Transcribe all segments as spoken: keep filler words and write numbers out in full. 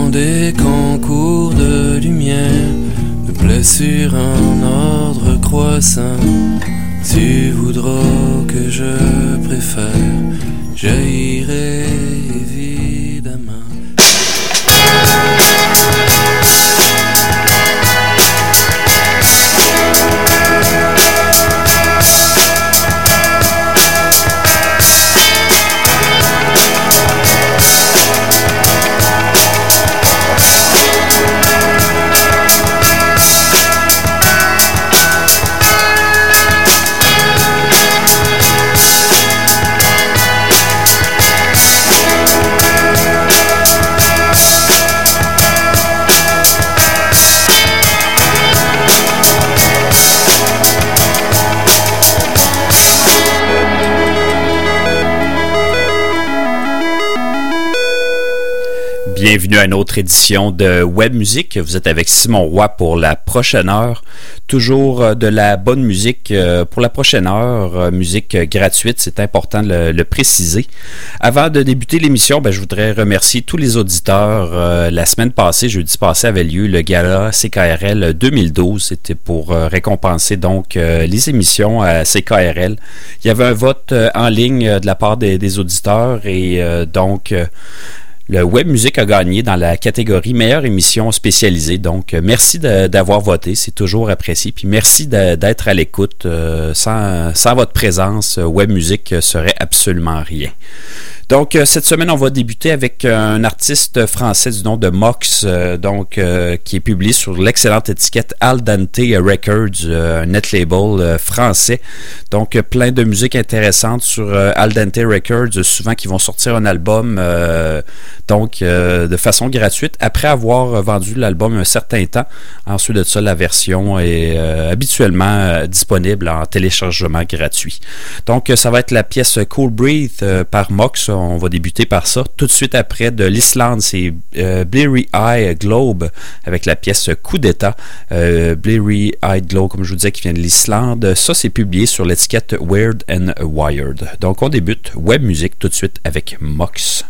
des concours de lumière, de plaie sur un ordre croissant. Tu voudras que je préfère, j'haïrai évidemment. Bienvenue à une autre édition de Web Musique. Vous êtes avec Simon Roy pour la prochaine heure. Toujours de la bonne musique pour la prochaine heure. Musique gratuite, c'est important de le, le préciser. Avant de débuter l'émission, ben, je voudrais remercier tous les auditeurs. Euh, la semaine passée, jeudi passé, avait lieu le gala C K R L deux mille douze. C'était pour euh, récompenser donc euh, les émissions à C K R L. Il y avait un vote euh, en ligne euh, de la part des, des auditeurs et euh, donc... Euh, Le Web Musique a gagné dans la catégorie meilleure émission spécialisée. Donc, euh, merci de, d'avoir voté. C'est toujours apprécié. Puis, merci de, d'être à l'écoute. Euh, sans, sans votre présence, Web Musique serait absolument rien. Donc, euh, cette semaine, on va débuter avec un artiste français du nom de Mox, euh, donc euh, qui est publié sur l'excellente étiquette Al Dente Records, euh, un net label euh, français. Donc, euh, plein de musique intéressante sur euh, Al Dente Records, souvent qui vont sortir un album euh, donc euh, de façon gratuite après avoir vendu l'album un certain temps. Ensuite de ça, la version est euh, habituellement euh, disponible en téléchargement gratuit. Donc, euh, ça va être la pièce Cool Breathe euh, par Mox. On va débuter par ça. Tout de suite après, de l'Islande, c'est euh, Bleary Eye Globe avec la pièce Coup d'État. Euh, Bleary Eye Globe, comme je vous disais, qui vient de l'Islande. Ça, c'est publié sur l'étiquette Weird and Wired. Donc, on débute Web Music tout de suite avec Mox.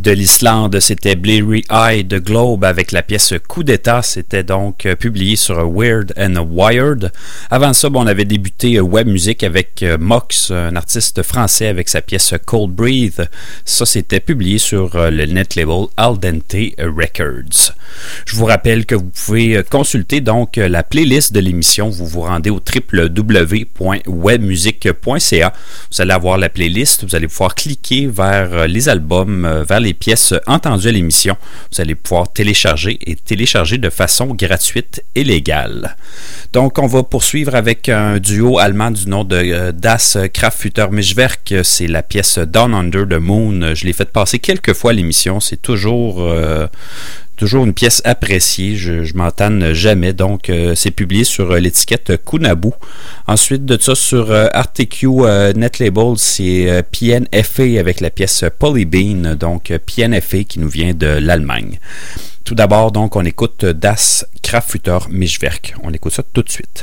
de l'Islande, c'était Bleary Eye de Globe avec la pièce Coup d'État. C'était donc euh, publié sur Weird and Wired. Avant ça, bon, on avait débuté euh, Web Music avec euh, Mox, un artiste français avec sa pièce Cold Breathe. Ça, c'était publié sur euh, le net label Al Dente Records. Je vous rappelle que vous pouvez euh, consulter donc euh, la playlist de l'émission. Vous vous rendez au w w w point webmusic point c a. Vous allez avoir la playlist. Vous allez pouvoir cliquer vers euh, les albums, euh, vers les pièces entendues à l'émission. Vous allez pouvoir télécharger et télécharger de façon gratuite et légale. Donc, on va poursuivre avec un duo allemand du nom de euh, Das Kraftfutter-Mischwerk. C'est la pièce Down Under the Moon. Je l'ai fait passer quelques fois à l'émission. C'est toujours... Euh, Toujours une pièce appréciée, je, je m'en tanne jamais, donc euh, c'est publié sur euh, l'étiquette Kunabu. Ensuite de ça, sur euh, R T Q euh, Net Label, c'est euh, P N F A avec la pièce Polybean, donc euh, P N F A qui nous vient de l'Allemagne. Tout d'abord, donc, on écoute Das Kraftfutter-Mischwerk. On écoute ça tout de suite.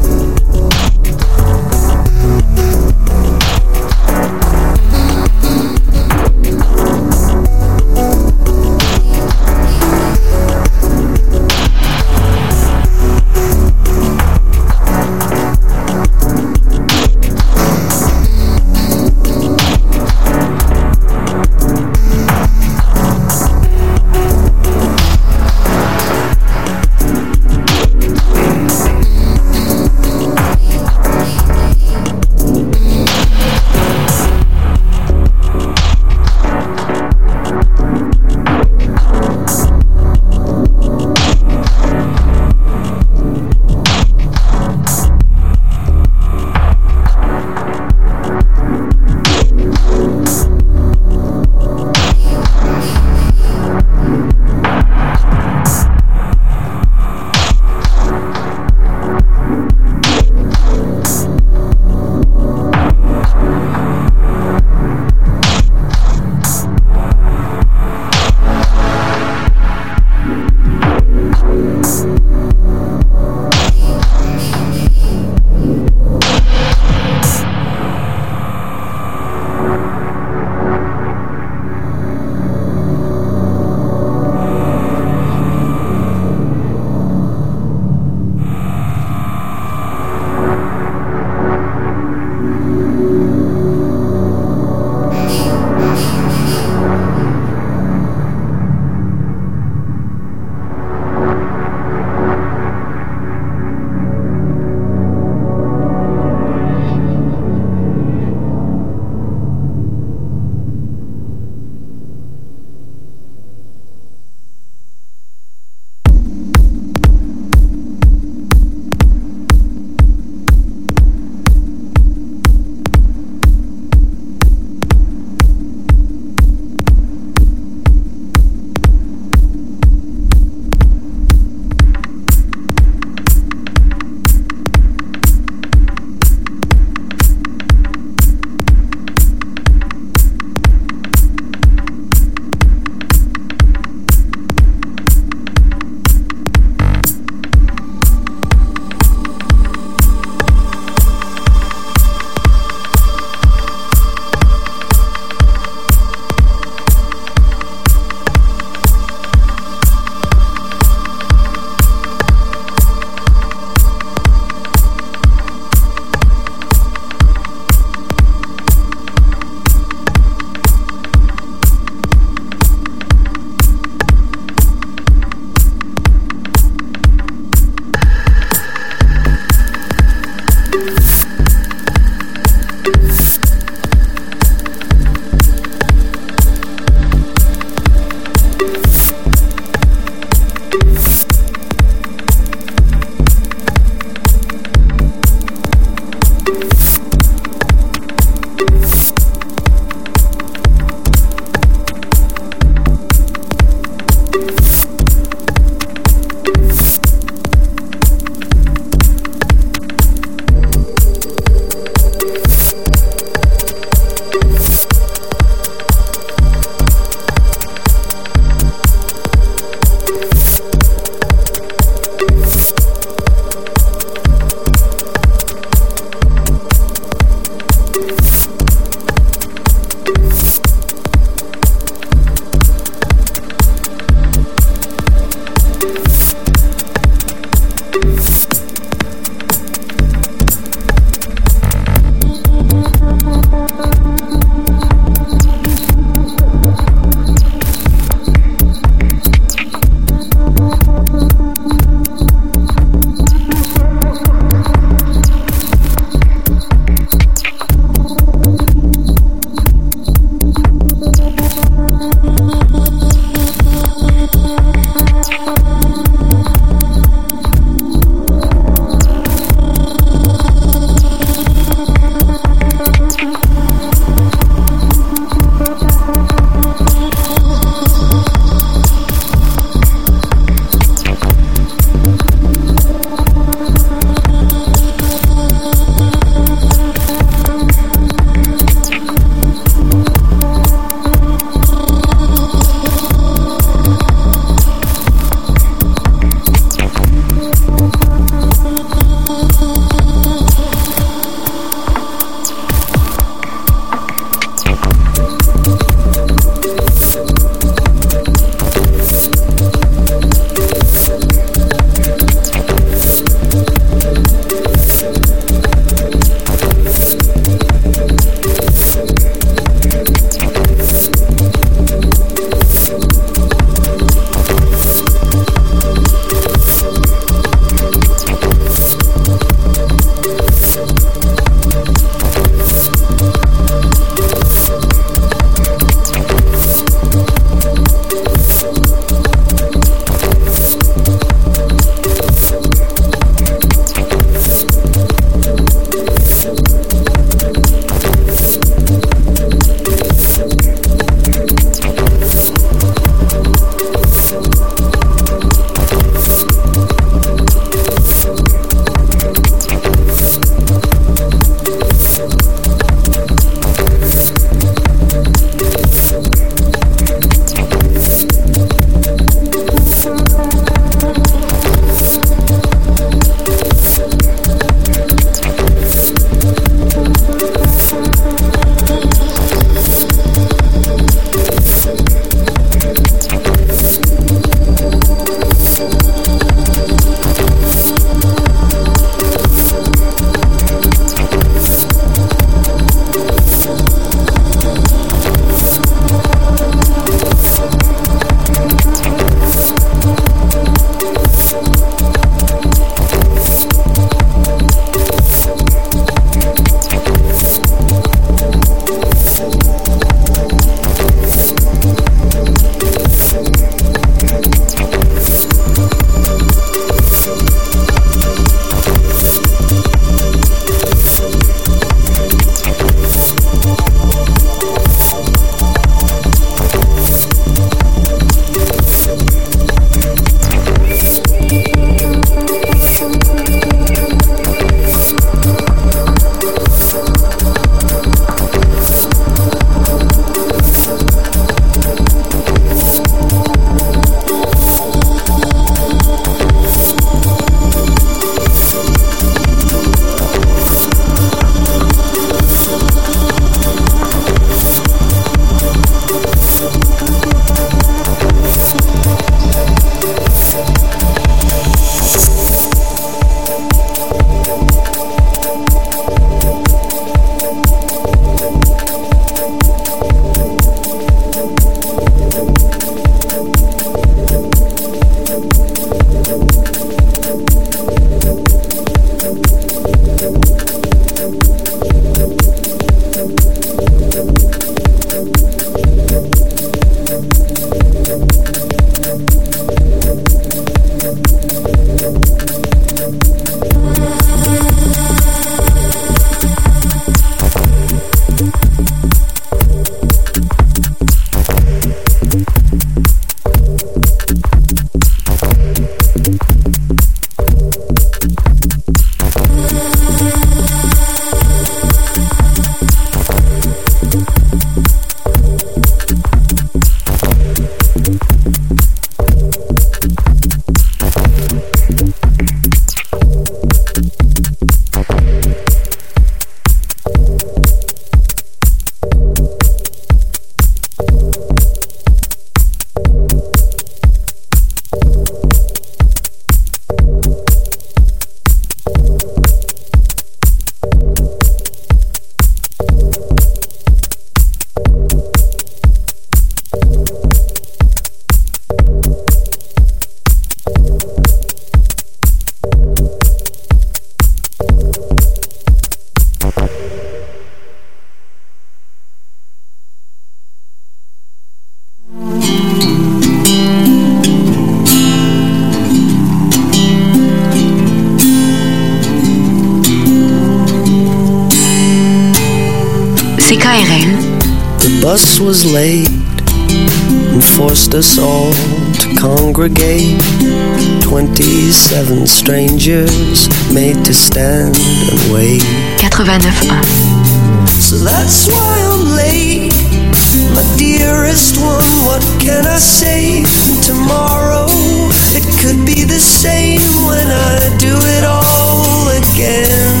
R L. The bus was late and forced us all to congregate. Twenty-seven strangers made to stand and wait. quatre-vingt-neuf point un. So that's why I'm late, my dearest one. What can I say? Tomorrow it could be the same when I do it all again.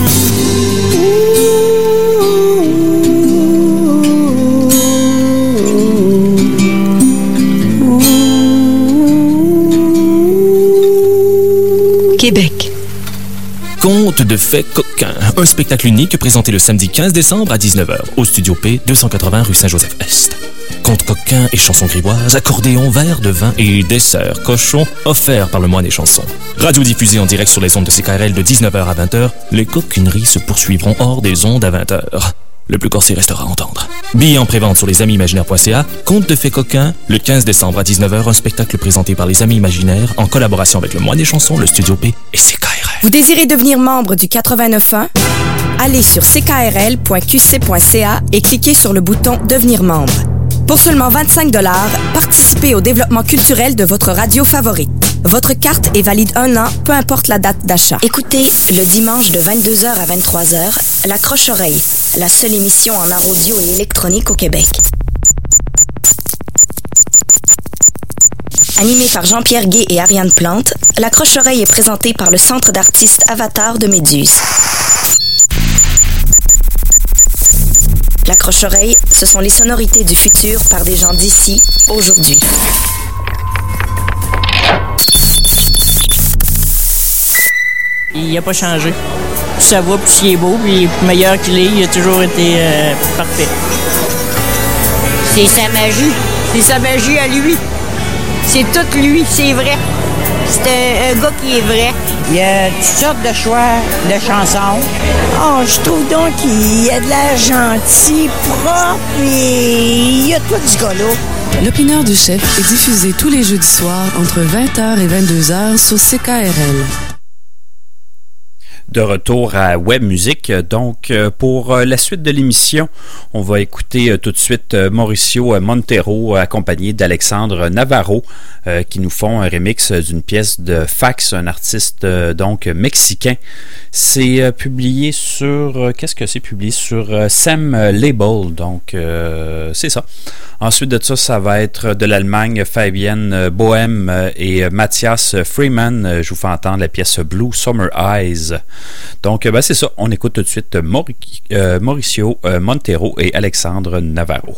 Québec. Conte de fées coquins, un spectacle unique présenté le samedi quinze décembre à dix-neuf heures au Studio P, deux cent quatre-vingts rue Saint-Joseph-Est. Contes coquins et chansons grivoises, accordéon, verre de vin et dessert cochon offerts par le moine des chansons. Radio diffusée en direct sur les ondes de C K R L de dix-neuf heures à vingt heures, les coquineries se poursuivront hors des ondes à vingt heures. Le plus corsé restera à entendre. Billets en prévente sur les amis imaginaires point c a. Conte de fées coquins, le quinze décembre à dix-neuf heures, un spectacle présenté par les Amis Imaginaires en collaboration avec le Moine des Chansons, le Studio P et C K R L. Vous désirez devenir membre du quatre-vingt-neuf point un? Allez sur c k r l point q c point c a et cliquez sur le bouton Devenir membre. Pour seulement vingt-cinq dollars, participez au développement culturel de votre radio favorite. Votre carte est valide un an, peu importe la date d'achat. Écoutez le dimanche de vingt-deux heures à vingt-trois heures, La Croche-Oreille, la seule émission en art audio et électronique au Québec. Animée par Jean-Pierre Gué et Ariane Plante, La Croche-Oreille est présentée par le Centre d'artistes Avatar de Méduse. La Croche-Oreille, ce sont les sonorités du futur par des gens d'ici, aujourd'hui. Il n'a pas changé. Plus ça va, plus il est beau, puis meilleur qu'il est, il a toujours été euh, parfait. C'est sa magie. C'est sa magie à lui. C'est tout lui, c'est vrai. C'est un, un gars qui est vrai. Il y a toutes sortes de choix de chansons. Oh, je trouve donc qu'il y a de l'air gentil, propre, et il y a tout ce gars-là. L'opineur du chef est diffusé tous les jeudis soirs entre vingt heures et vingt-deux heures sur C K R L. De retour à Web Musique. Donc, pour la suite de l'émission, on va écouter tout de suite Mauricio Montero accompagné d'Alexandre Navarro euh, qui nous font un remix d'une pièce de Fax, un artiste euh, donc mexicain. C'est euh, publié sur... Euh, qu'est-ce que c'est publié? Sur euh, Sam Label. Donc, euh, c'est ça. Ensuite de ça, ça va être de l'Allemagne, Fabienne Bohem et Matthias Freeman. Je vous fais entendre la pièce Blue Summer Eyes. Donc, ben, c'est ça. On écoute tout de suite Mauric- euh, Mauricio euh, Montero et Alexandre Navarro.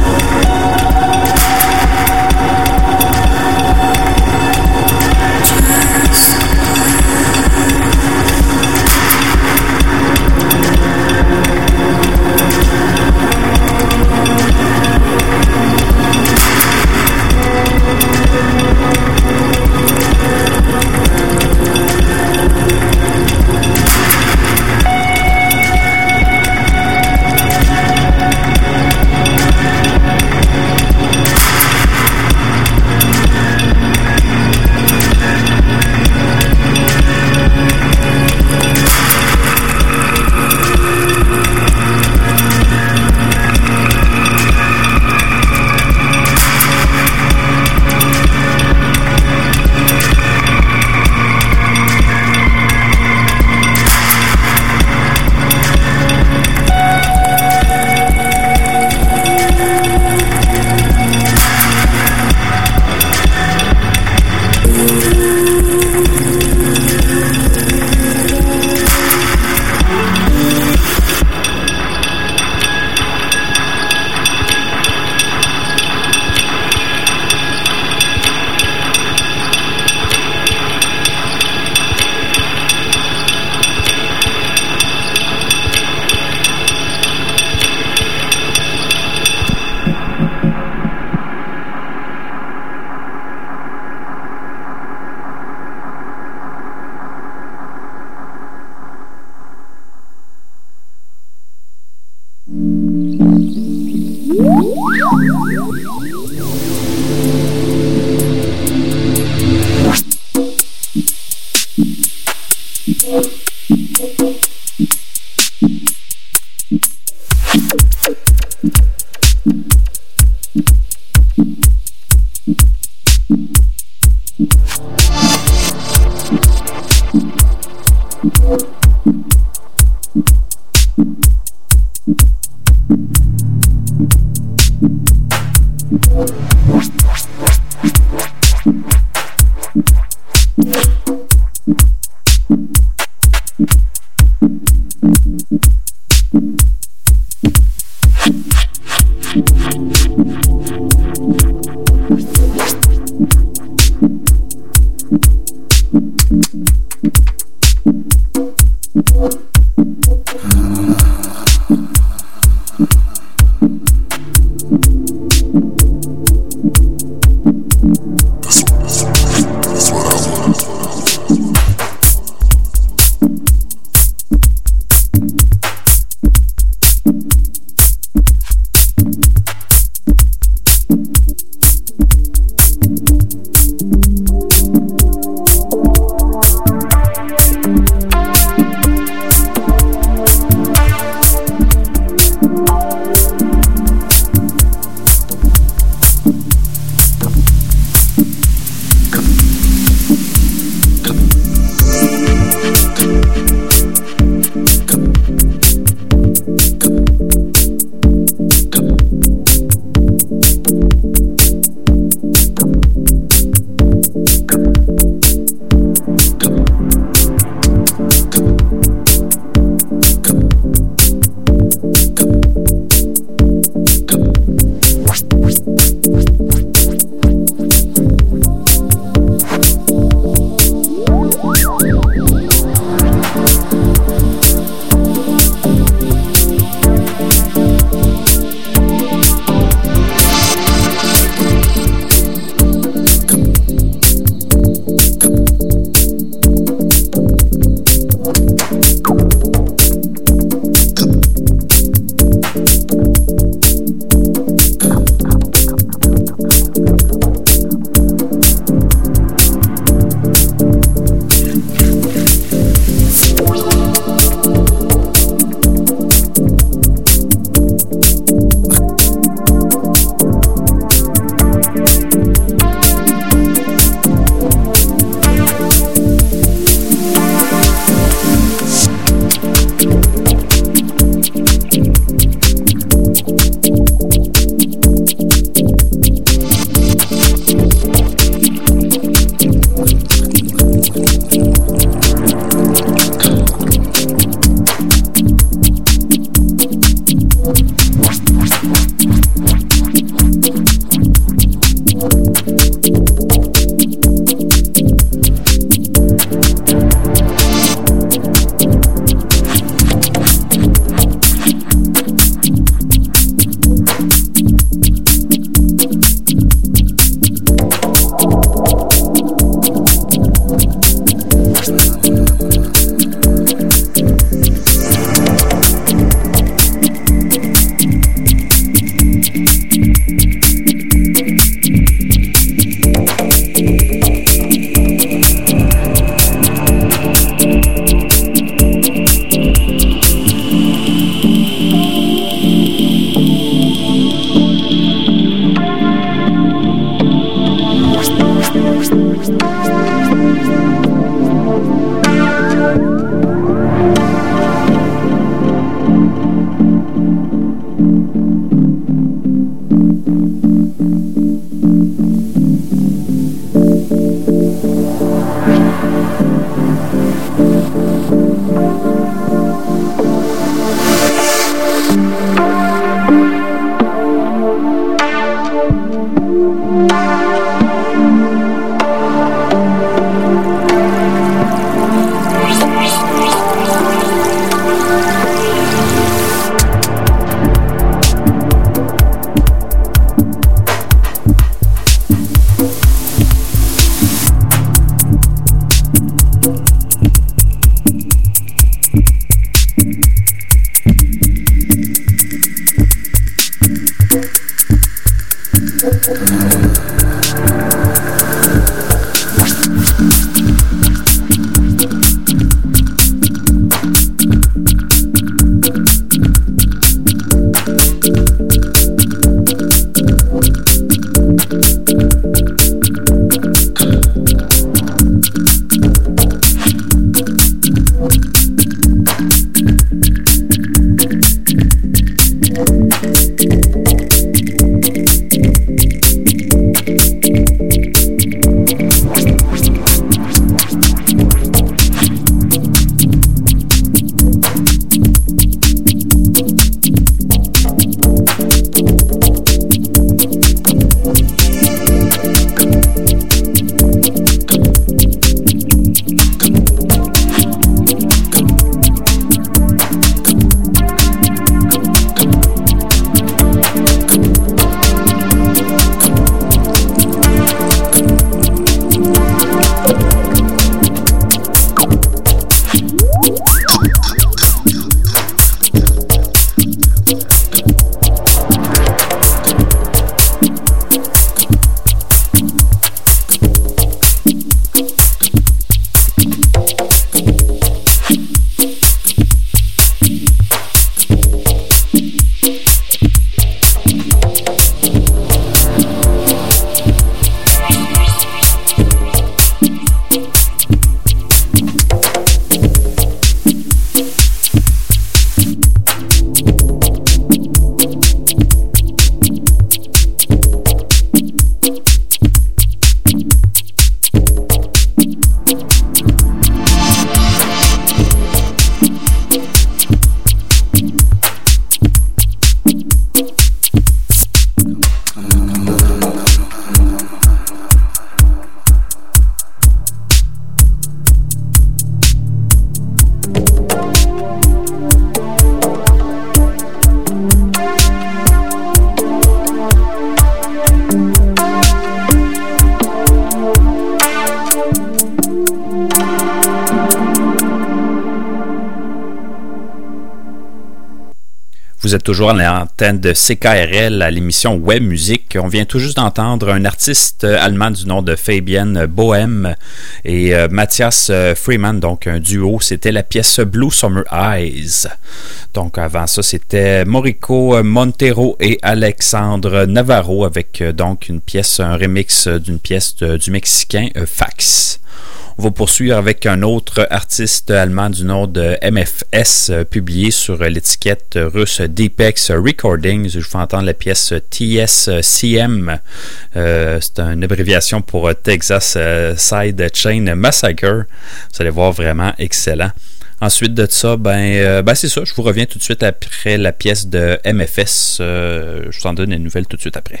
Vous êtes toujours à l'antenne de C K R L à l'émission Web Musique. On vient tout juste d'entendre un artiste allemand du nom de Fabian Bohem et euh, Matthias Freeman, donc un duo. C'était la pièce Blue Summer Eyes. Donc avant ça, c'était Morrico Montero et Alexandre Navarro avec euh, donc une pièce, un remix d'une pièce de, du Mexicain euh, Fax. On va poursuivre avec un autre artiste allemand du nom de M F S, euh, publié sur l'étiquette russe Deepex Recordings. Je vous fais entendre la pièce T S C M. Euh, c'est une abréviation pour Texas Side Chain Massacre. Vous allez voir, vraiment excellent. Ensuite de ça, ben, euh, ben c'est ça. Je vous reviens tout de suite après la pièce de M F S. Euh, je vous en donne une nouvelle tout de suite après.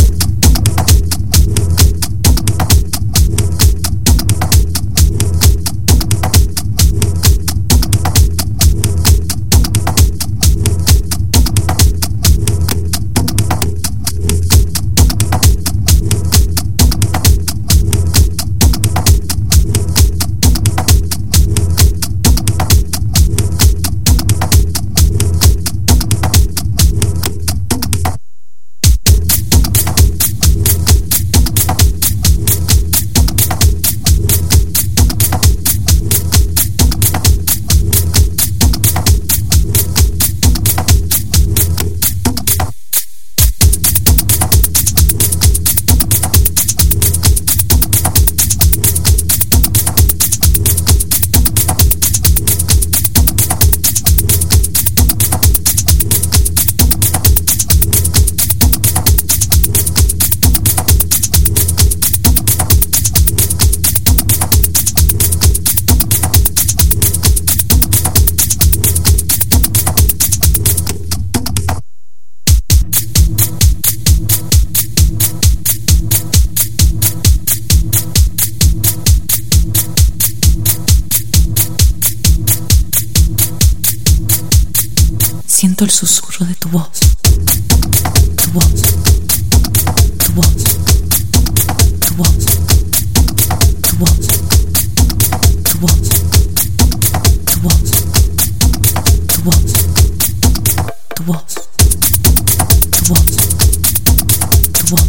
Siento el susurro de tu voz, tu voz, tu voz, tu voz, tu voz, tu voz, tu voz, tu voz, tu voz, tu voz, tu voz, tu voz,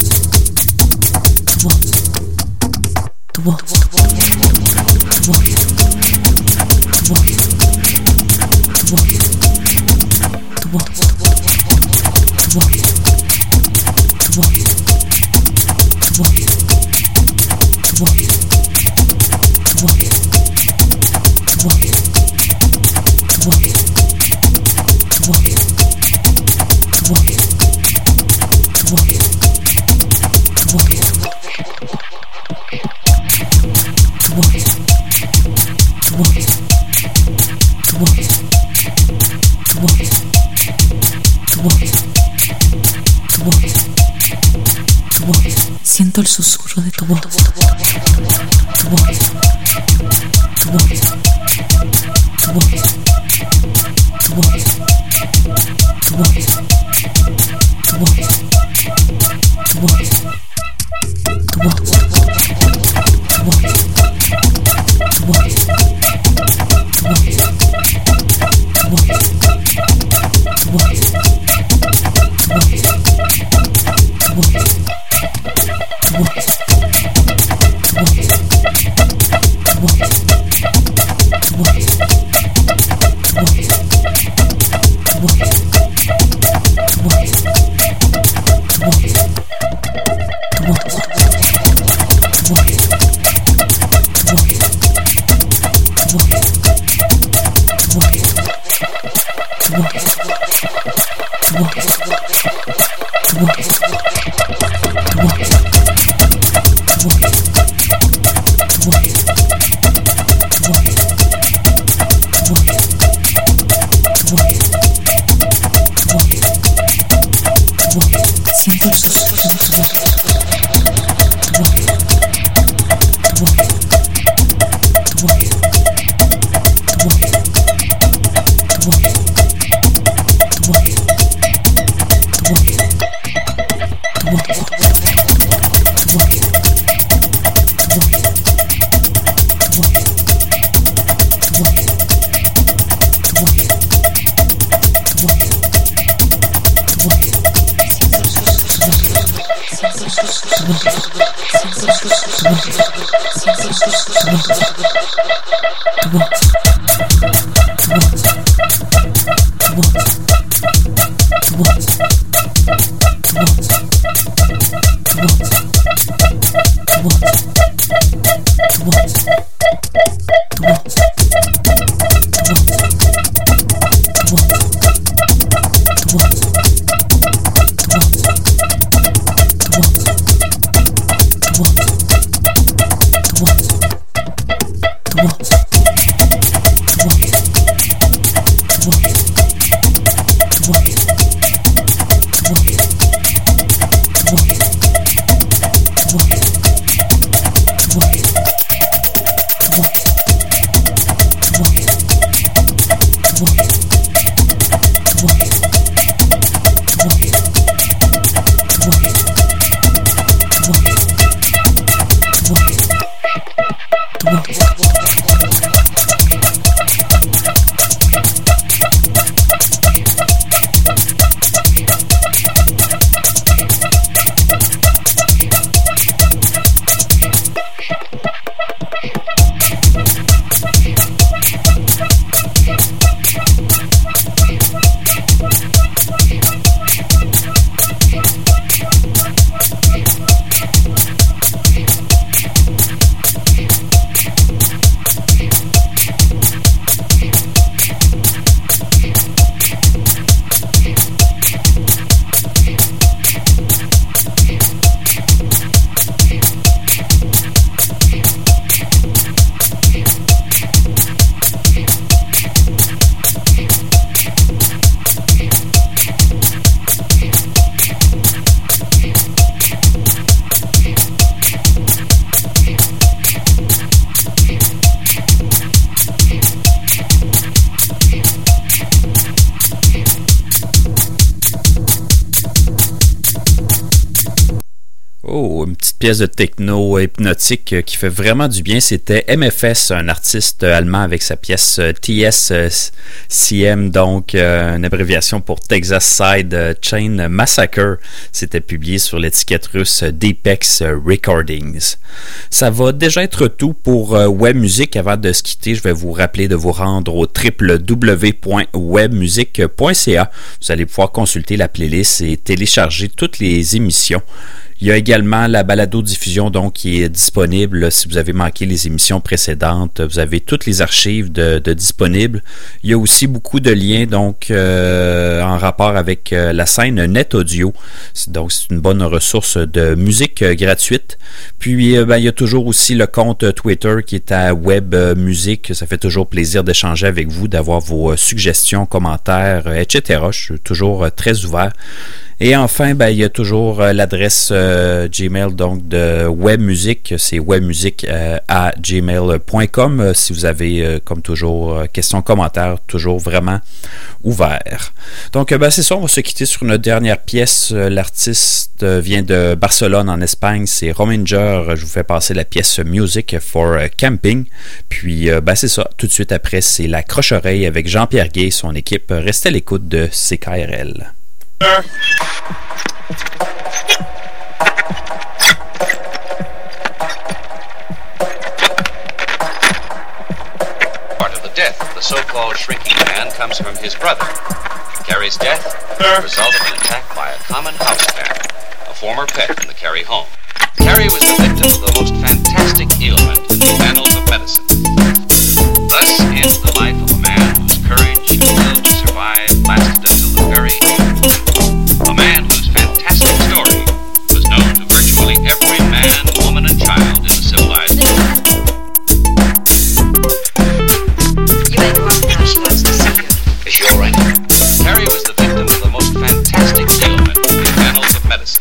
tu voz, tu voz. Siento el susurro de tu voz, tu voz, tu voz, tu voz, tu voz, tu voz, tu voz, tu voz, tu voz, tu voz, Pièce de techno hypnotique qui fait vraiment du bien. C'était M F S, un artiste allemand, avec sa pièce T S C M, donc euh, une abréviation pour Texas Side Chain Massacre. C'était publié sur l'étiquette russe d'Apex Recordings. Ça va déjà être tout pour euh, Web Music. Avant de se quitter, je vais vous rappeler de vous rendre au w w w point webmusic point c a. Vous allez pouvoir consulter la playlist et télécharger toutes les émissions. Il y a également la balado-diffusion donc qui est disponible. Si vous avez manqué les émissions précédentes, vous avez toutes les archives de, de disponibles. Il y a aussi beaucoup de liens donc euh, en rapport avec euh, la scène Net Audio. Donc c'est une bonne ressource de musique euh, gratuite. Puis euh, ben, il y a toujours aussi le compte Twitter qui est à Web Music. Ça fait toujours plaisir d'échanger avec vous, d'avoir vos euh, suggestions, commentaires, euh, et cetera. Je suis toujours euh, très ouvert. Et enfin, ben, il y a toujours euh, l'adresse euh, Gmail donc de Webmusic, c'est webmusic euh, à gmail point com. Euh, si vous avez, euh, comme toujours, euh, questions, commentaires, toujours vraiment ouvert. Donc, euh, ben, c'est ça, on va se quitter sur une dernière pièce. Euh, l'artiste euh, vient de Barcelone, en Espagne, c'est Rominger. Je vous fais passer la pièce Music for Camping. Puis, euh, ben, c'est ça, tout de suite après, c'est La Croche-Oreille avec Jean-Pierre Gay et son équipe. Restez à l'écoute de C K R L. Part of the death of the so-called shrinking man comes from his brother. Carrie's death, the result of an attack by a common house cat, a former pet in the Carrie home. Carrie was the victim of the most fantastic ailment in the annals of medicine. Thus ends the life of a man whose courage and will to survive lasted until the very end. A man whose fantastic story was known to virtually every man, woman, and child in the civilized world. You may go up now, she wants to see you. Is she all right? Carrie was the victim of the most fantastic ailment in the annals of medicine.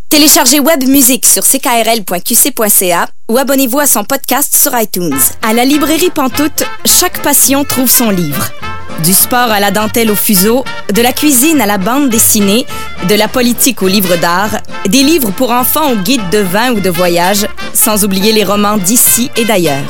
Téléchargez Web Musique sur c k r l point q c point c a ou abonnez-vous à son podcast sur iTunes. À la librairie Pantoute, chaque passion trouve son livre. Du sport à la dentelle au fuseau, de la cuisine à la bande dessinée, de la politique aux livres d'art, des livres pour enfants aux guides de vin ou de voyage, sans oublier les romans d'ici et d'ailleurs.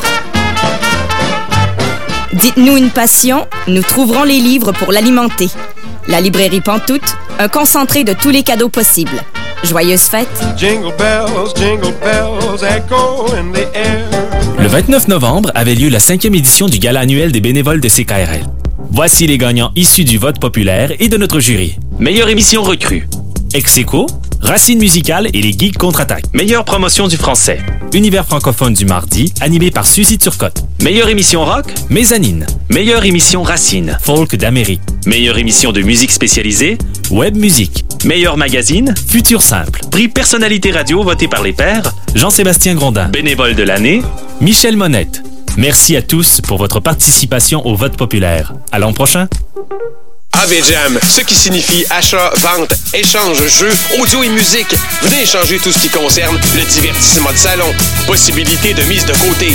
Dites-nous une passion, nous trouverons les livres pour l'alimenter. La librairie Pantoute, un concentré de tous les cadeaux possibles. Joyeuses fêtes! Jingle bells, jingle bells, echo in the air. Le vingt-neuf novembre avait lieu la cinquième édition du gala annuel des bénévoles de C K R L. Voici les gagnants issus du vote populaire et de notre jury. Meilleure émission recrue. Ex-Aequo, Racine musicale et les Geeks contre-attaque. Meilleure promotion du français. Univers francophone du mardi, animé par Suzy Turcotte. Meilleure émission rock. Mezzanine. Meilleure émission racine. Folk d'Amérique. Meilleure émission de musique spécialisée. Web musique. Meilleur magazine. Futur simple. Prix personnalité radio voté par les pairs. Jean-Sébastien Grondin. Bénévole de l'année. Michel Monette. Merci à tous pour votre participation au vote populaire. À l'an prochain. A V Jam, ce qui signifie achat, vente, échange, jeux, audio et musique. Venez échanger tout ce qui concerne le divertissement de salon. Possibilité de mise de côté.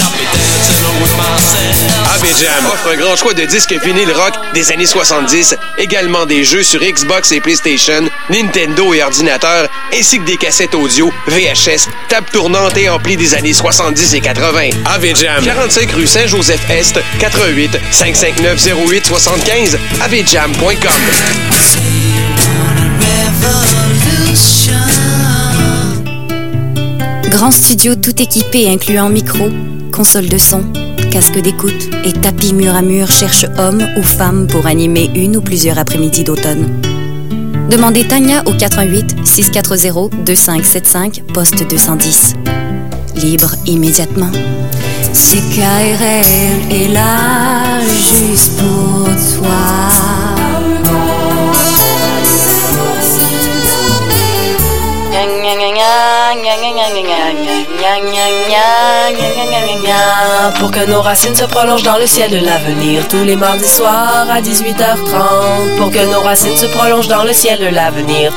A V Jam offre un grand choix de disques vinyle rock des années soixante-dix, également des jeux sur Xbox et PlayStation, Nintendo et ordinateurs, ainsi que des cassettes audio, V H S, tables tournantes et amplis des années soixante-dix et quatre-vingts. A V Jam, quarante-cinq rue Saint-Joseph-Est, quatre un huit, cinq cinq neuf, zéro huit sept cinq, a v jam point com. Grand studio tout équipé incluant micro, console de son, casque d'écoute et tapis mur à mur cherche homme ou femme pour animer une ou plusieurs après-midi d'automne. Demandez Tania au quatre un huit, six quatre zéro, deux cinq sept cinq, poste deux cent dix. Libre immédiatement. C K R L est là juste pour toi. Pour que nos racines se prolongent dans le ciel de l'avenir, tous les mardis soirs à dix-huit heures trente. Pour que nos racines se prolongent dans le ciel de l'avenir.